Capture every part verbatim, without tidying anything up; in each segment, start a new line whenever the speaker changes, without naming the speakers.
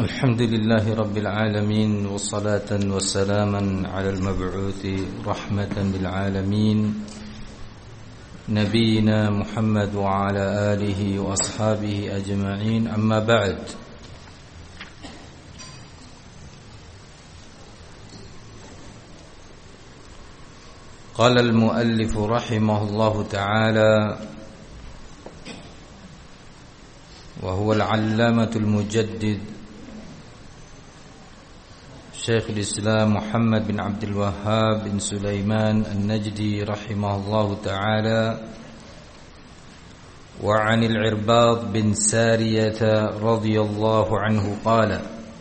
الحمد لله رب العالمين والصلاة والسلاما على المبعوث رحمة للعالمين نبينا محمد وعلى آله وأصحابه أجمعين. أما بعد، قال المؤلف رحمه الله تعالى وهو العلامة المجدد شيخ الإسلام محمد بن عبد الوهاب بن سليمان النجدي رحمه الله تعالى: وعن العرباض بن سارية رضي الله عنه قال: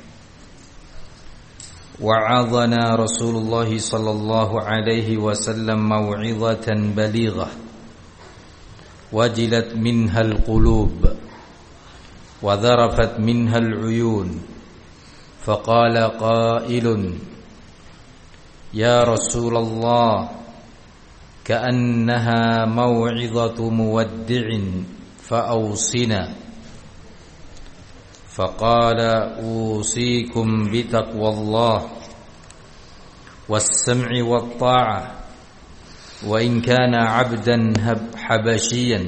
وعظنا رسول الله صلى الله عليه وسلم موعظة بليغة وجلت منها القلوب وذرفت منها العيون، فقال قائل: يا رسول الله، كأنها موعظة مودع فأوصنا. فقال: أوصيكم بتقوى الله والسمع والطاعة، وإن كان عبدا حبشيا.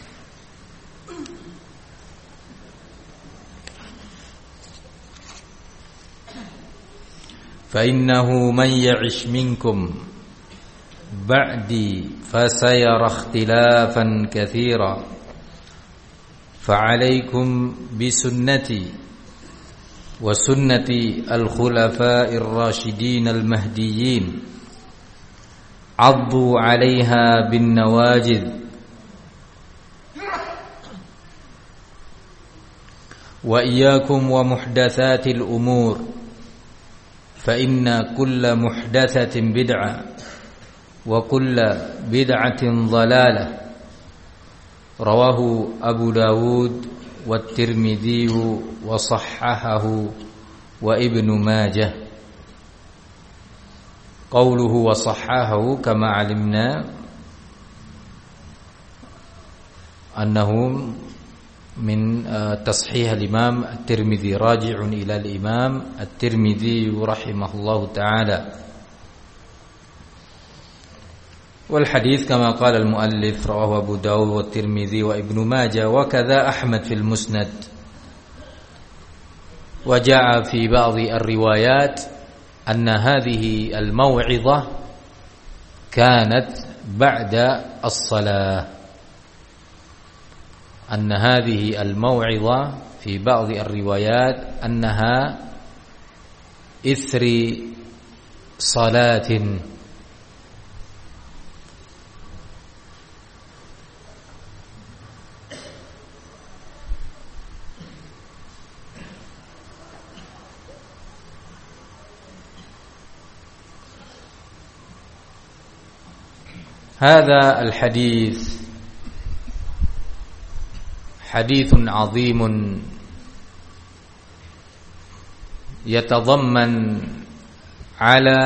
فإنه من يعش منكم بعدي فسيرى اختلافا كثيرا، فعليكم بسنتي وسنة الخلفاء الراشدين المهديين، عضوا عليها بالنواجذ، وإياكم ومحدثات الأمور، فإن كل محدثة بدعة وكل بدعة ضلالة. رواه أبو داود والترمذي وصححه وابن ماجه. قوله وصححه كما علمنا أنه من تصحيح الإمام الترمذي، راجع إلى الإمام الترمذي رحمه الله تعالى. والحديث كما قال المؤلف رواه أبو داود والترمذي وابن ماجه، وكذا أحمد في المسند. وجاء في بعض الروايات أن هذه الموعظة كانت بعد الصلاة، أن هذه الموعظة في بعض الروايات أنها إثر صلاة. هذا الحديث حديث عظيم يتضمن على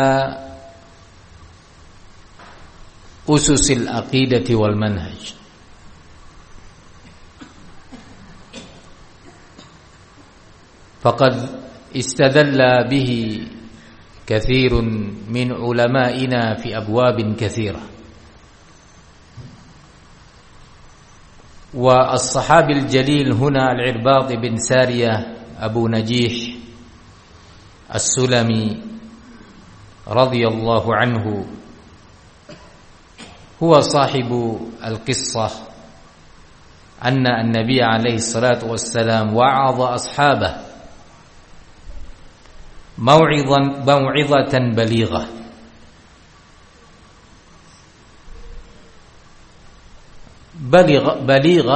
أسس العقيدة والمنهج. فقد استدل به كثير من علمائنا في أبواب كثيرة. والصحابي الجليل هنا العرباض بن سارية أبو نجيح السلمي رضي الله عنه هو صاحب القصة أن النبي عليه الصلاة والسلام وعظ أصحابه موعظا موعظة بليغة، بليغة, بليغة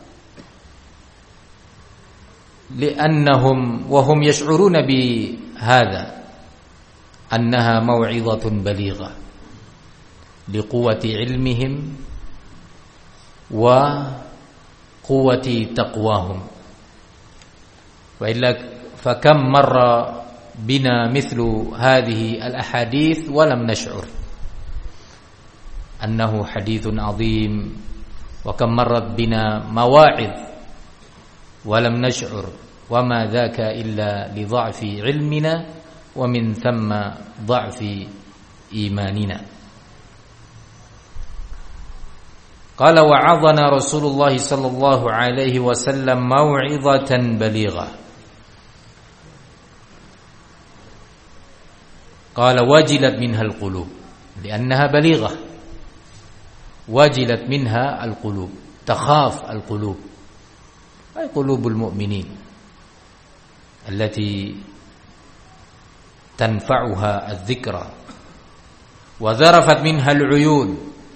لأنهم وهم يشعرون بهذا أنها موعظة بليغة لقوة علمهم وقوة تقواهم. وإلا فكم مر بنا مثل هذه الأحاديث ولم نشعر أنه حديث عظيم، وكم مرت بنا مواعظ ولم نشعر وما ذاك إلا لضعف علمنا ومن ثم ضعف إيماننا. قال وعظنا رسول الله صلى الله عليه وسلم موعظة بليغة. قال وجلت منها القلوب لأنها بليغة، وجلت منها القلوب، تخاف القلوب، أي قلوب المؤمنين التي تنفعها الذكرى، وذرفت منها العيون.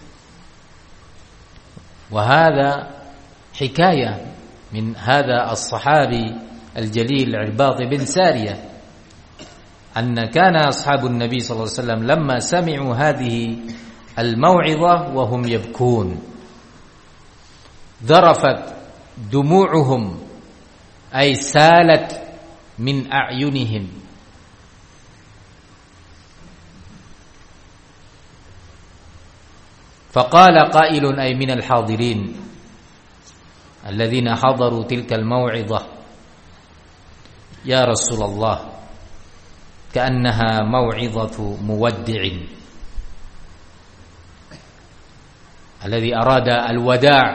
وهذا حكاية من هذا الصحابي الجليل العرباض بن سارية أن كان أصحاب النبي صلى الله عليه وسلم لما سمعوا هذه الموعظة وهم يبكون، ذرفت دموعهم أي سالت من أعينهم. فقال قائل أي من الحاضرين الذين حضروا تلك الموعظة يا رسول الله كأنها موعظة مودع، الذي أراد الوداع،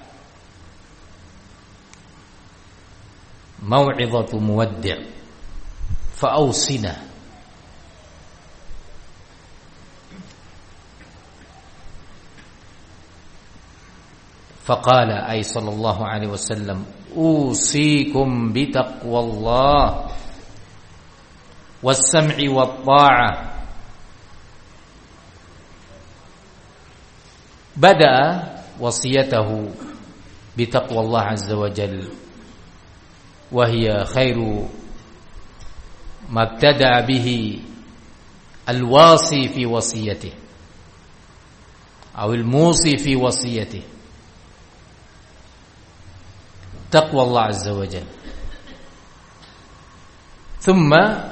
موعظة مودع فأوصنا. فقال أي صلى الله عليه وسلم أوصيكم بتقوى الله والسمع والطاعة. بدأ وصيته بتقوى الله عز وجل، وهي خير ما ابتدأ به الواصي في وصيته أو الموصي في وصيته، تقوى الله عز وجل. ثم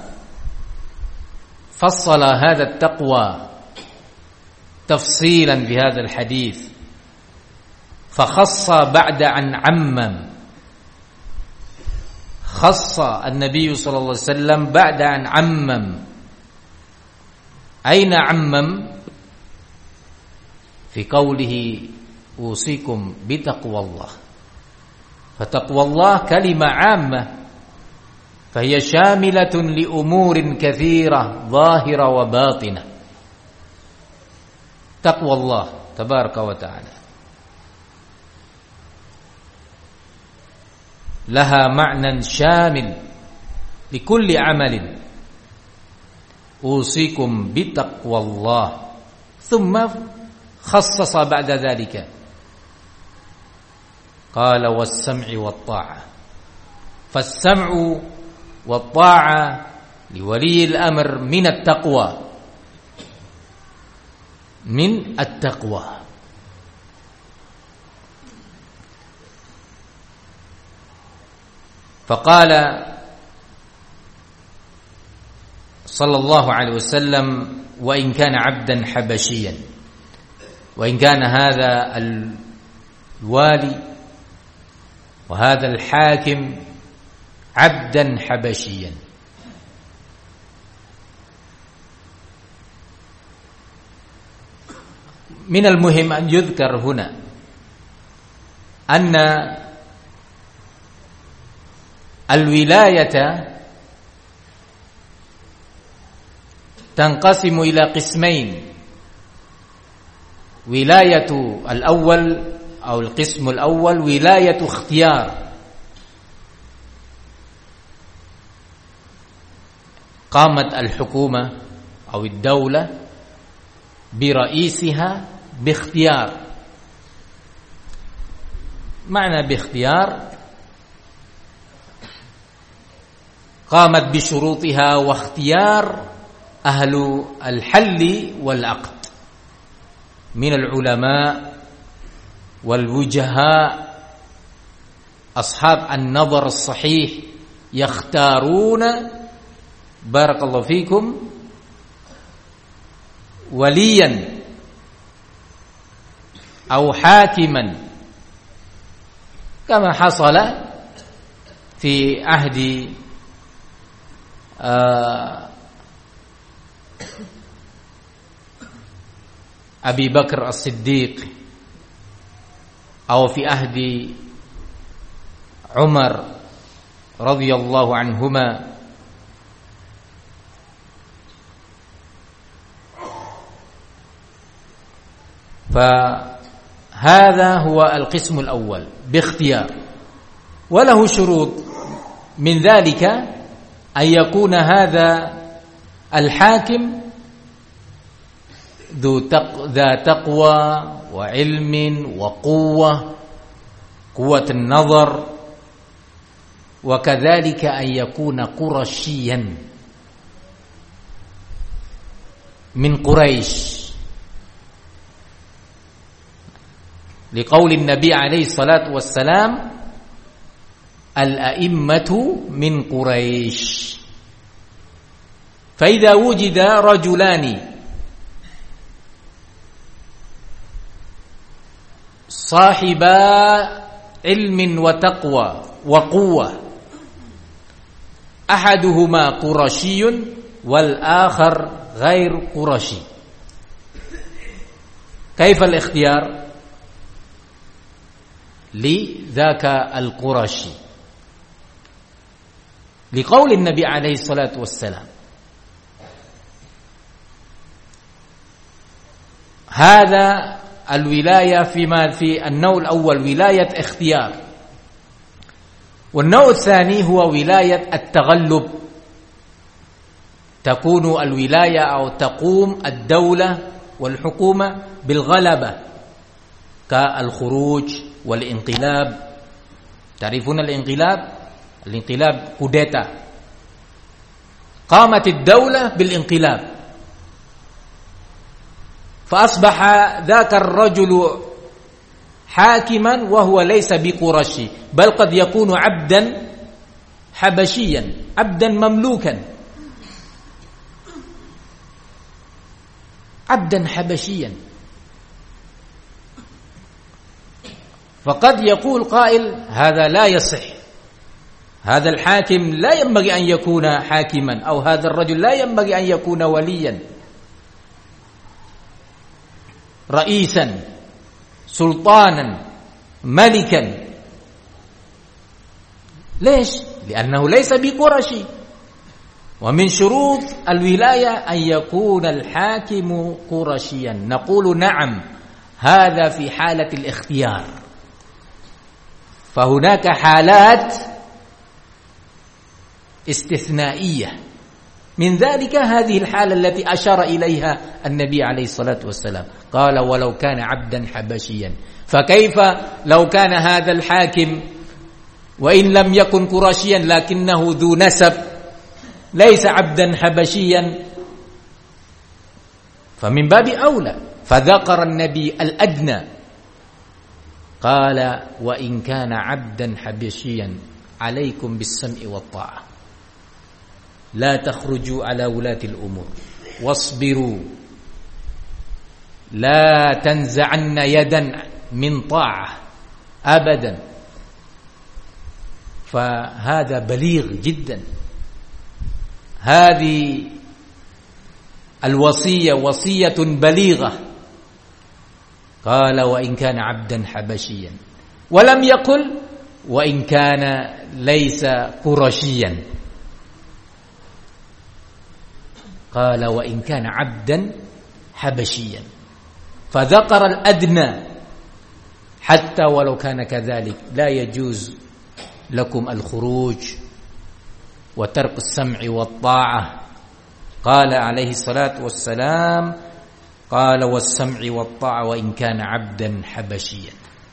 فصل هذا التقوى تفصيلا في هذا الحديث، فخص بعد أن عمم، خص النبي صلى الله عليه وسلم بعد أن عمم. أين عمم؟ في قوله أوصيكم بتقوى الله. فتقوى الله كلمة عامة، فهي شاملة لأمور كثيرة ظاهرة وباطنة. تقوى الله تبارك وتعالى لها معنى شامل لكل عمل. أوصيكم بتقوى الله، ثم خصص بعد ذلك قال والسمع والطاعة. فالسمع والطاعة لولي الأمر من التقوى، من التقوى. فقال صلى الله عليه وسلم وإن كان عبدا حبشيا، وإن كان هذا الوالي وهذا الحاكم عبدا حبشيا. من المهم أن يذكر هنا أن الولاية تنقسم إلى قسمين: ولاية الأول أو القسم الأول ولاية اختيار، قامت الحكومة أو الدولة برئيسها باختيار. معنى باختيار قامت بشروطها واختيار أهل الحل والعقد من العلماء والوجهاء أصحاب النظر الصحيح، يختارون بارك الله فيكم وليا أو حاكما، كما حصل في عهد أبي بكر الصديق أو في عهد عمر رضي الله عنهما فهذا هو القسم الأول باختيار، وله شروط، من ذلك أن يكون هذا الحاكم ذا تقوى وعلم وقوة، قوة النظر، وكذلك أن يكون قرشيا من قريش، لقول النبي عليه الصلاة والسلام الأئمة من قريش. فإذا وجد رجلان صاحبا علم وتقوى وقوة، أحدهما قرشي والآخر غير قرشي، كيف الاختيار؟ لذاك القرشي، لقول النبي عليه الصلاة والسلام هذا الولاية فيما في النوع الأول ولاية اختيار، والنوع الثاني هو ولاية التغلب، تكون الولاية أو تقوم الدولة والحكومة بالغلبة كالخروج والانقلاب. تعرفون الانقلاب؟ الانقلاب كوديتا، قامت الدولة بالانقلاب فأصبح ذاك الرجل حاكما وهو ليس بقرشي، بل قد يكون عبدا حبشيا، عبدا مملوكا، عبدا حبشيا. فقد يقول قائل هذا لا يصح، هذا الحاكم لا ينبغي أن يكون حاكما، أو هذا الرجل لا ينبغي أن يكون وليا رئيسا سلطانا ملكا. ليش؟ لأنه ليس بقرشي. ومن شروط الولاية أن يكون الحاكم قرشيا. نقول نعم، هذا في حالة الاختيار، فهناك حالات استثنائية، من ذلك هذه الحالة التي أشار إليها النبي عليه الصلاة والسلام، قال ولو كان عبدا حبشيا. فكيف لو كان هذا الحاكم وإن لم يكن قرشيا لكنه ذو نسب، ليس عبدا حبشيا، فمن باب أولى. فذكر النبي الأدنى، قال وإن كان عبدا حبشيا عليكم بالسمع والطاعة، لا تخرجوا على ولاة الأمور واصبروا، لا تنزعن يدا من طاعة أبدا. فهذا بليغ جدا، هذه الوصية وصية بليغة. قال وإن كان عبدا حبشيا، ولم يقل وإن كان ليس قرشيا، قال وإن كان عبدا حبشيا، فذكر الأدنى. حتى ولو كان كذلك لا يجوز لكم الخروج وترك السمع والطاعة. قال عليه الصلاة والسلام قال والسمع والطاعة وإن كان عبدا حبشيا.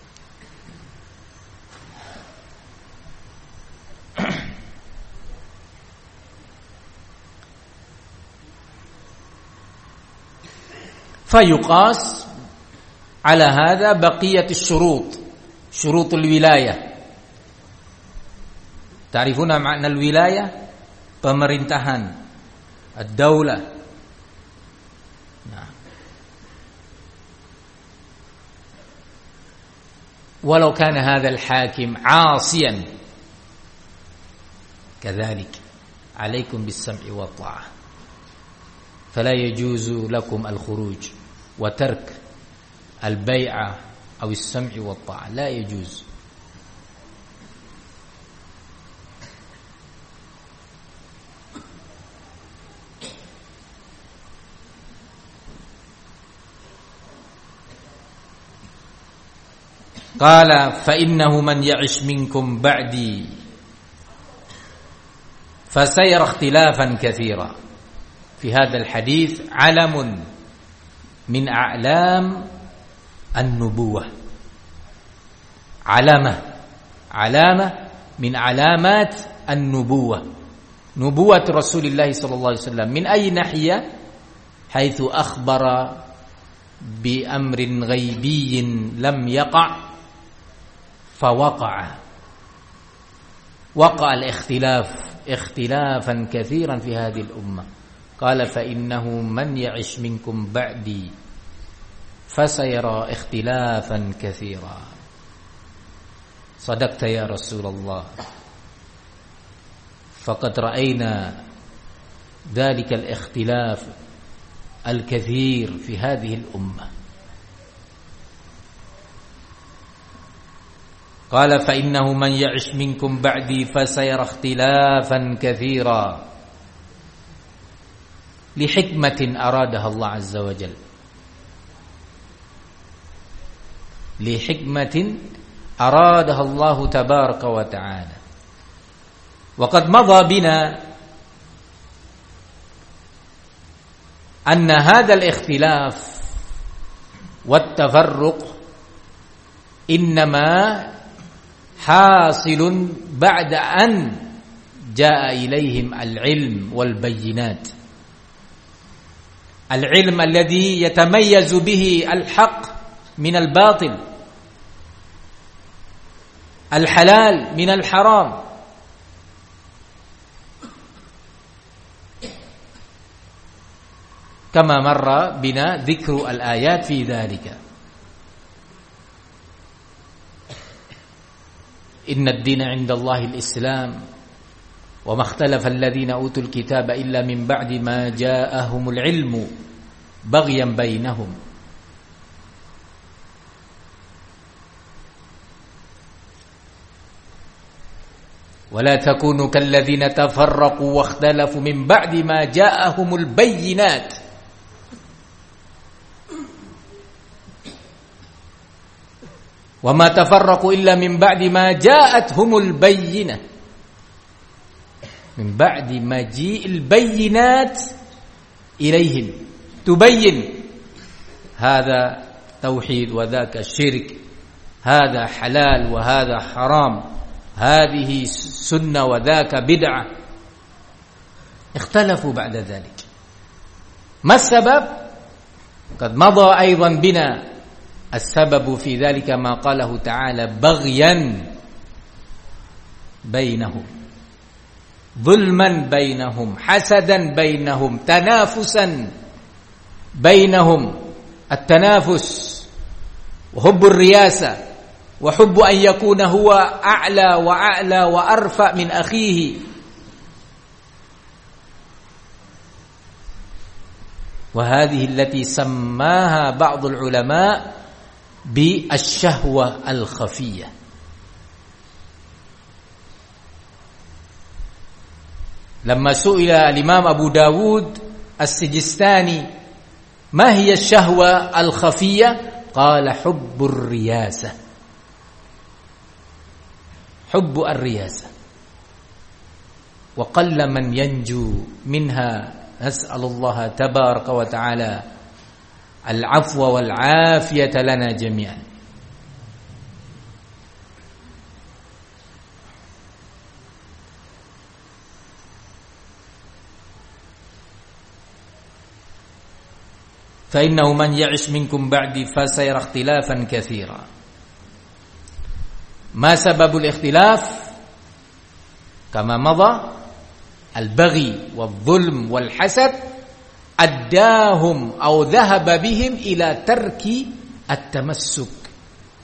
فيقاس على هذا بقية الشروط، شروط الولاية. تعرفون معنى الولاية؟ pemerintahan، الدولة. نعم. ولو كان هذا الحاكم عاصيا كذلك عليكم بالسمع والطاعة، فلا يجوز لكم الخروج وترك البيعة أو السمع والطاعة، لا يجوز. قال فإنه من يعش منكم بعدي فسيرى اختلافا كثيرا. في هذا الحديث علم من أعلام النبوة، علامة علامة من علامات النبوة، نبوة رسول الله صلى الله عليه وسلم. من أي ناحية؟ حيث أخبر بأمر غيبي لم يقع فوقع، وقع الاختلاف اختلافا كثيرا في هذه الأمة. قال فإنه من يعش منكم بعدي فسيرى اختلافا كثيرا. صدقت يا رسول الله، فقد رأينا ذلك الاختلاف الكثير في هذه الأمة. قال فإنه من يعش منكم بعدي فسيرى اختلافا كثيرا لحكمة أرادها الله عز وجل، لحكمة أرادها الله تبارك وتعالى. وقد مضى بنا أن هذا الاختلاف والتفرق إنما حاصل بعد أن جاء إليهم العلم والبينات، العلم الذي يتميز به الحق من الباطل، الحلال من الحرام. كما مر بنا ذكر الآيات في ذلك. إن الدين عند الله الإسلام وما اختلف الذين أوتوا الكتاب إلا من بعد ما جاءهم العلم بغيا بينهم. ولا تكونوا كالذين تفرقوا واختلفوا من بعد ما جاءهم البينات. وما تفرقوا إلا من بعد ما جاءتهم البينة، من بعد مجيء البينات إليهم تبين هذا توحيد وذاك الشرك، هذا حلال وهذا حرام، هذه سنة وذاك بدعة. اختلفوا بعد ذلك. ما السبب؟ قد مضى أيضا بنا السبب في ذلك ما قاله تعالى بغيا بينهم، ظلما بينهم، حسدا بينهم، تنافسا بينهم، التنافس وحب الرياسة وحب أن يكون هو أعلى وأعلى وأرفع من أخيه. وهذه التي سماها بعض العلماء بالشهوة الخفية. لما سئل الإمام أبو داود السجستاني ما هي الشهوة الخفية؟ قال حب الرياسة، حب الرياسة، وقل من ينجو منها. نسأل الله تبارك وتعالى العفو والعافية لنا جميعا. فإنه من يعش منكم بعدي فسيرى اختلافا كثيرا. ما سبب الاختلاف؟ كما مضى البغي والظلم والحسد أداهم أو ذهب بهم إلى ترك التمسك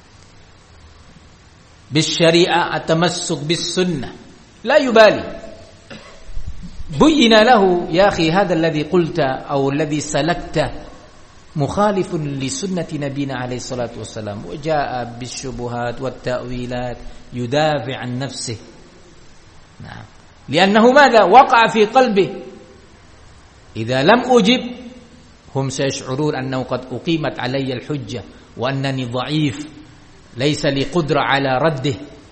بالشريعة، التمسك بالسنة، لا يبالي بين له يا أخي هذا الذي قلت أو الذي سلكته مخالف لسنة نبينا عليه الصلاة والسلام، وجاء بالشبهات والتأويلات يدافع عن نفسه. نعم، لأنه ماذا؟ وقع في قلبه إذا لم أجب هم سيشعرون أنه قد أقيمت علي الحجة وأنني ضعيف ليس لي قدرة على رده،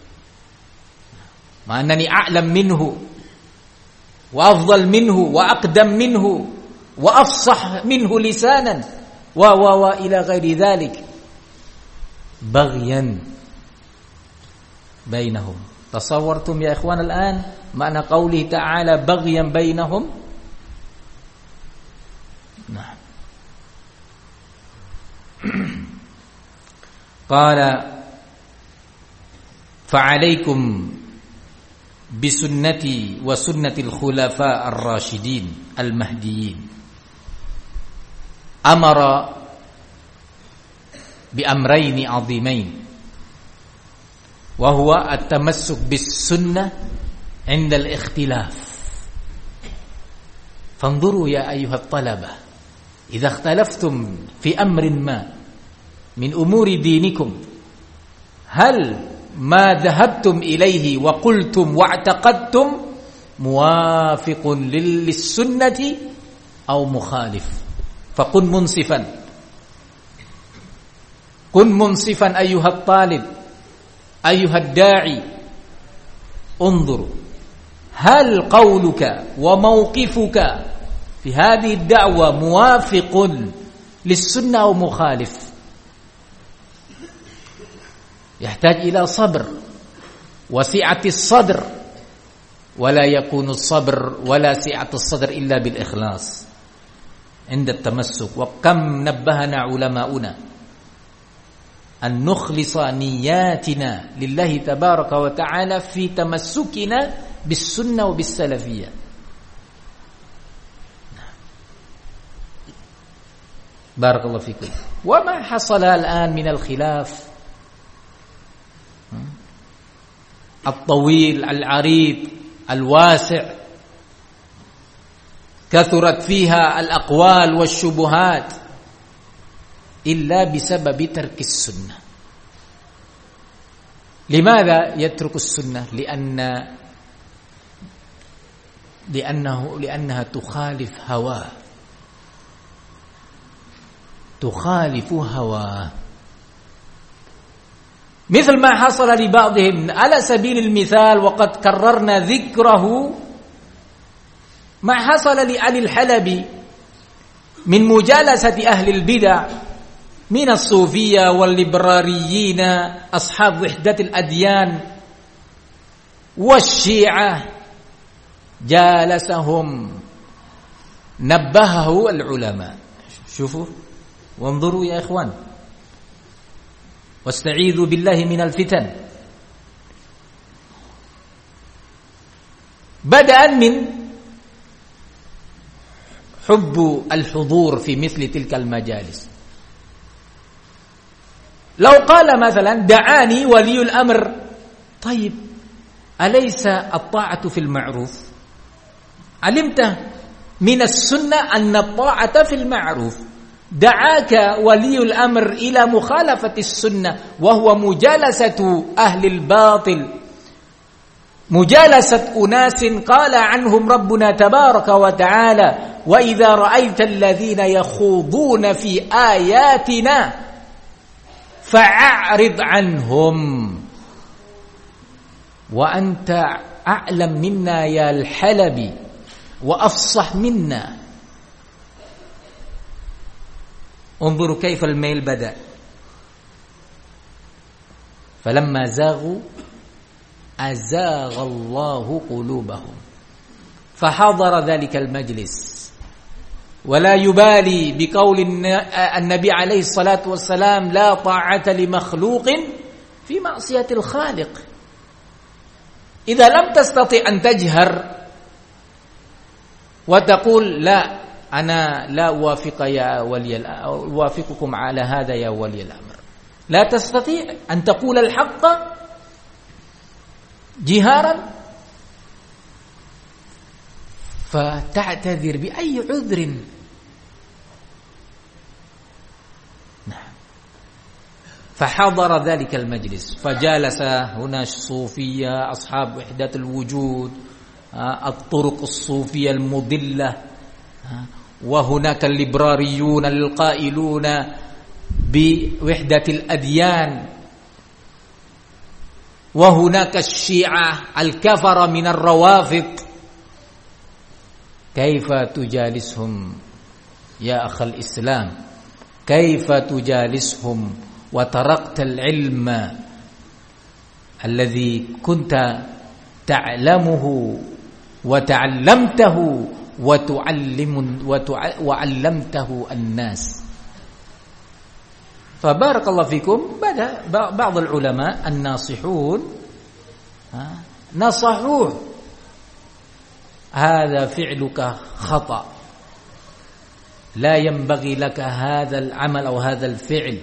مع أنني أعلم منه وأفضل منه وأقدم منه وأفصح منه لسانا و و و إلى غير ذلك، بغيا بينهم. تصورتم يا إخوان الآن معنى قوله تعالى بغيا بينهم؟ نعم. قال فعليكم بسنتي وسنة الخلفاء الراشدين المهديين. أمر بأمرين عظيمين، وهو التمسك بالسنة عند الاختلاف. فانظروا يا أيها الطلبة، إذا اختلفتم في أمر ما من أمور دينكم، هل ما ذهبتم إليه وقلتم واعتقدتم موافق للسنة أو مخالف؟ فكن منصفا، كن منصفا أيها الطالب أيها الداعي. انظروا هل قولك وموقفك في هذه الدعوة موافق للسنة أو مخالف؟ يحتاج إلى صبر وسعة الصدر، ولا يكون الصبر ولا سعة الصدر إلا بالإخلاص عند التمسك. وكم نبهنا علماؤنا أن نخلص نياتنا لله تبارك وتعالى في تمسكنا بالسنة وبالسلفية. بارك الله فيكم. وما حصل الآن من الخلاف الطويل العريض الواسع، كثرت فيها الأقوال والشبهات، إلا بسبب ترك السنة. لماذا يترك السنة؟ لأن لأنه لأنها تخالف هواه، تخالف هواه، مثل ما حصل لبعضهم على سبيل المثال، وقد كررنا ذكره، ما حصل لعلي الحلبي من مجالسة أهل البدع من الصوفية والليبراريين أصحاب وحدة الأديان والشيعة، جالسهم نبهه العلماء. شوفوا وانظروا يا إخوان، واستعيذوا بالله من الفتن. بدءا من حب الحضور في مثل تلك المجالس. لو قال مثلا دعاني ولي الأمر، طيب أليس الطاعة في المعروف؟ علمت من السنة أن الطاعة في المعروف. دعاك ولي الأمر إلى مخالفة السنة وهو مجالسة أهل الباطل، مجالسة أناس قال عنهم ربنا تبارك وتعالى وإذا رأيت الذين يخوضون في آياتنا فأعرض عنهم. وأنت أعلم منا يا الحلبي وأفصح منا. انظروا كيف الميل بدأ. فلما زاغوا أزاغ الله قلوبهم، فحضر ذلك المجلس ولا يبالي بقول النبي عليه الصلاة والسلام لا طاعة لمخلوق في معصية الخالق. إذا لم تستطع أن تجهر وتقول لا أنا لا أوافق يا ولي أوافقكم على هذا يا ولي الأمر، لا تستطيع أن تقول الحق جهارا، فتعتذر بأي عذر. نعم. فحضر ذلك المجلس فجالس هنا الصوفية أصحاب وحدة الوجود الطرق الصوفية المضلة وهناك الليبراريون القائلون بوحدة الأديان وهناك الشيعة الكفر من الروافض. كيف تجالسهم يا أخ الإسلام؟ كيف تجالسهم وتركت العلم الذي كنت تعلمه وتعلمته وتعلم وعلمته الناس. فبارك الله فيكم بدأ بعض العلماء الناصحون نصحوه هذا فعلك خطأ، لا ينبغي لك هذا العمل أو هذا الفعل.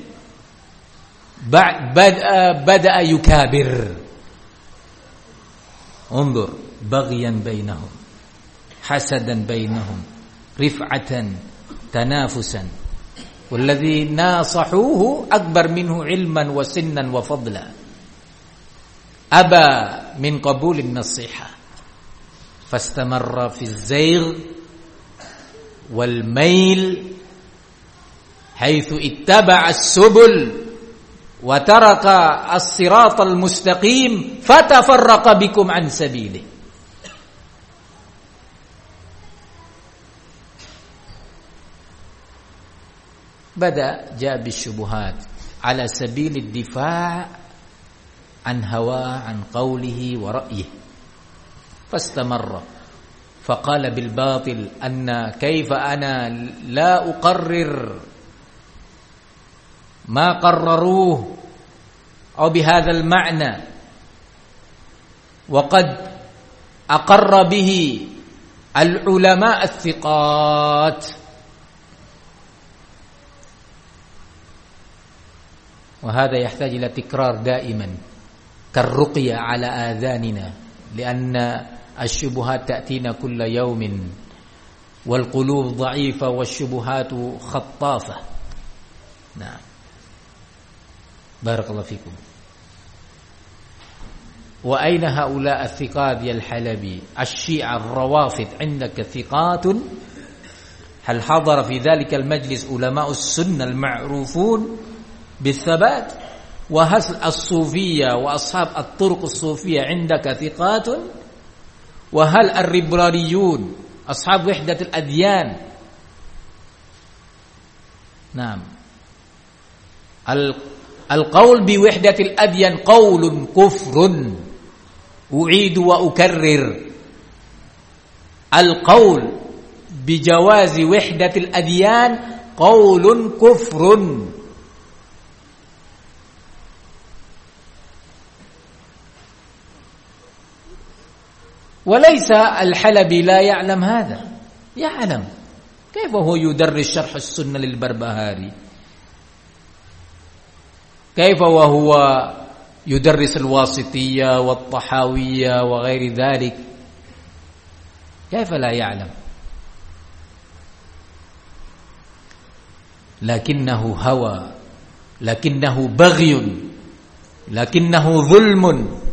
بدأ, بدأ يكابر. انظر، بغيا بينهم، حسدا بينهم، رفعة، تنافسا، والذي ناصحوه أكبر منه علما وسنا وفضلا أبى من قبول النصيحة فاستمر في الزيغ والميل حيث اتبع السبل وترك الصراط المستقيم فتفرق بكم عن سبيله. بدأ جاء بالشبهات على سبيل الدفاع عن هواه عن قوله ورأيه فاستمر فقال بالباطل أن كيف أنا لا أقرر ما قرروه أو بهذا المعنى وقد أقر به العلماء الثقات. وهذا يحتاج إلى تكرار دائما كالرقية على آذاننا، لأن الشبهات تأتينا كل يوم والقلوب ضعيفة والشبهات خطافة. نعم، بارك الله فيكم. وأين هؤلاء الثقات يا الحلبي؟ الشيعة الروافض عندك ثقات؟ هل حضر في ذلك المجلس علماء السنة المعروفون بالثبات؟ وهل الصوفية وأصحاب الطرق الصوفية عندك ثقات؟ وهل الليبراليون أصحاب وحدة الأديان؟ نعم، القول بوحدة الأديان قول كفر، أعيد وأكرر، القول بجواز وحدة الأديان قول كفر. وليس الحلبي لا يعلم هذا، يعلم. كيف هو يدرس شرح السنة للبربهاري؟ كيف وهو يدرس الواسطية والطحاوية وغير ذلك؟ كيف لا يعلم؟ لكنه هوى، لكنه بغي، لكنه ظلم.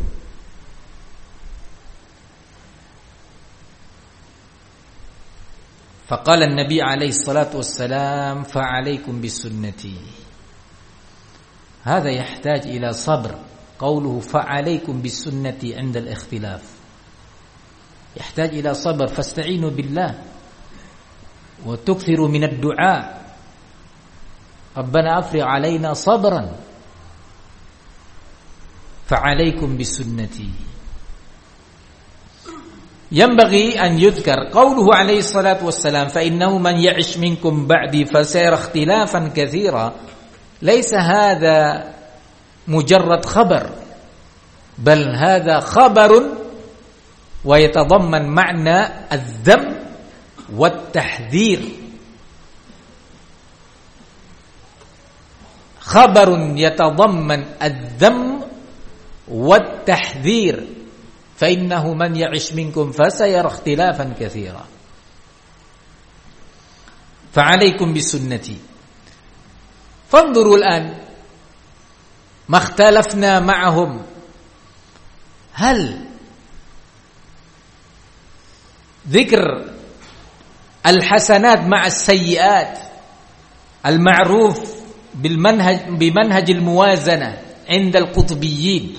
فقال النبي عليه الصلاة والسلام فعليكم بسنتي. هذا يحتاج إلى صبر. قوله فعليكم بسنتي عند الاختلاف يحتاج إلى صبر، فاستعينوا بالله وتكثروا من الدعاء، ربنا أفرغ علينا صبرا. فعليكم بسنتي. ينبغي أن يذكر قوله عليه الصلاة والسلام فإنه من يعش منكم بعدي فسيرى اختلافا كثيرا. ليس هذا مجرد خبر، بل هذا خبر ويتضمن معنى الذم والتحذير. خبر يتضمن الذم والتحذير. فإنه من يعش منكم فسيرى اختلافا كثيرا. فعليكم بسنتي. فانظروا الآن ما اختلفنا معهم، هل ذكر الحسنات مع السيئات المعروف بالمنهج بمنهج الموازنة عند القطبيين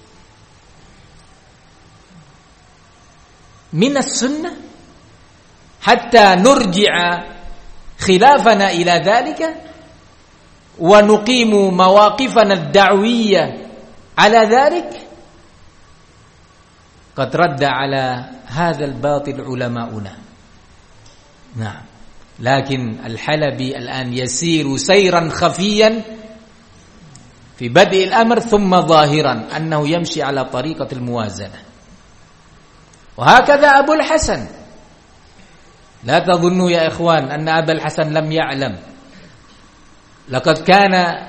من السنة حتى نرجع خلافنا إلى ذلك ونقيم مواقفنا الدعوية على ذلك؟ قد رد على هذا الباطل علماؤنا. نعم، لكن الحلبي الآن يسير سيرا خفيا في بدء الأمر ثم ظاهرا أنه يمشي على طريقة الموازنة. وهكذا أبو الحسن، لا تظنوا يا إخوان أن أبا الحسن لم يعلم، لقد كان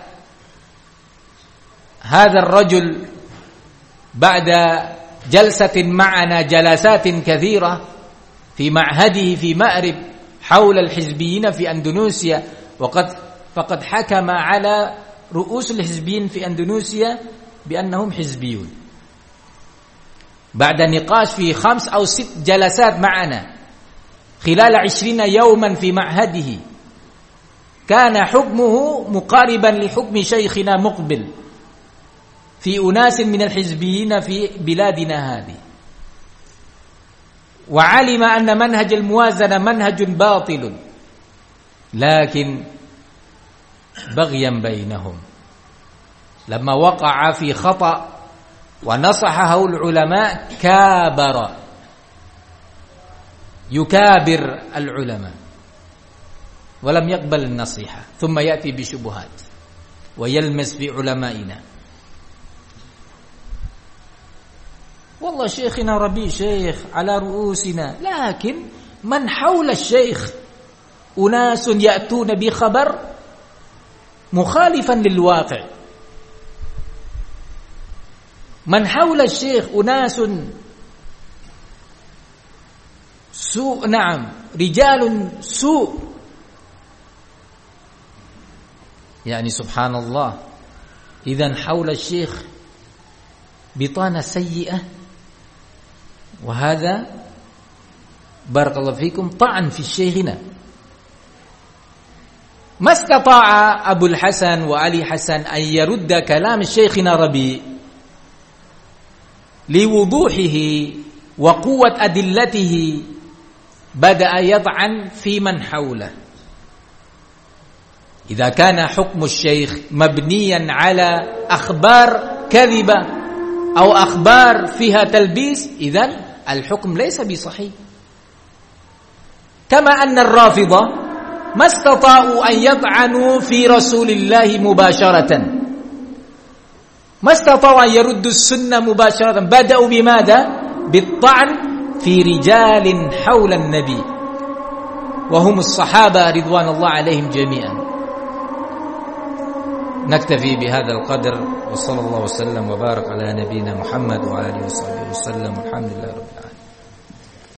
هذا الرجل بعد جلسة معنا جلسات كثيرة في معهده في مأرب حول الحزبيين في أندونيسيا، وقد فقد حكم على رؤوس الحزبيين في أندونيسيا بأنهم حزبيون بعد نقاش في خمس أو ست جلسات معنا خلال عشرين يوما في معهده. كان حكمه مقاربا لحكم شيخنا مقبل في أناس من الحزبيين في بلادنا هذه، وعلم أن منهج الموازنة منهج باطل، لكن بغيا بينهم لما وقع في خطأ ونصحه العلماء كابر يكابر العلماء ولم يقبل النصيحة، ثم يأتي بشبهات ويلمس في علمائنا. والله شيخنا ربيع شيخ على رؤوسنا، لكن من حول الشيخ أناس يأتون بخبر مخالفا للواقع، من حول الشيخ أناس سوء، نعم رجال سوء، يعني سبحان الله. إذن حول الشيخ بطانة سيئة، وهذا بارك الله فيكم طعن في شيخنا. ما استطاع أبو الحسن وعلي حسن أن يرد كلام شيخنا ربيع لوضوحه وقوة أدلته، بدأ يطعن في من حوله. إذا كان حكم الشيخ مبنيا على أخبار كذبة أو أخبار فيها تلبيس، إذن الحكم ليس بصحيح. كما أن الرافضة ما استطاعوا أن يطعنوا في رسول الله مباشرة، ما استطاعوا أن يردوا السنة مباشرة، بدأوا بماذا؟ بالطعن في رجال حول النبي وهم الصحابة رضوان الله عليهم جميعا. نكتفي بهذا القدر، وصلى الله وسلم وبارك على نبينا محمد وعلى آله وصحبه وسلم، والحمد لله رب العالمين.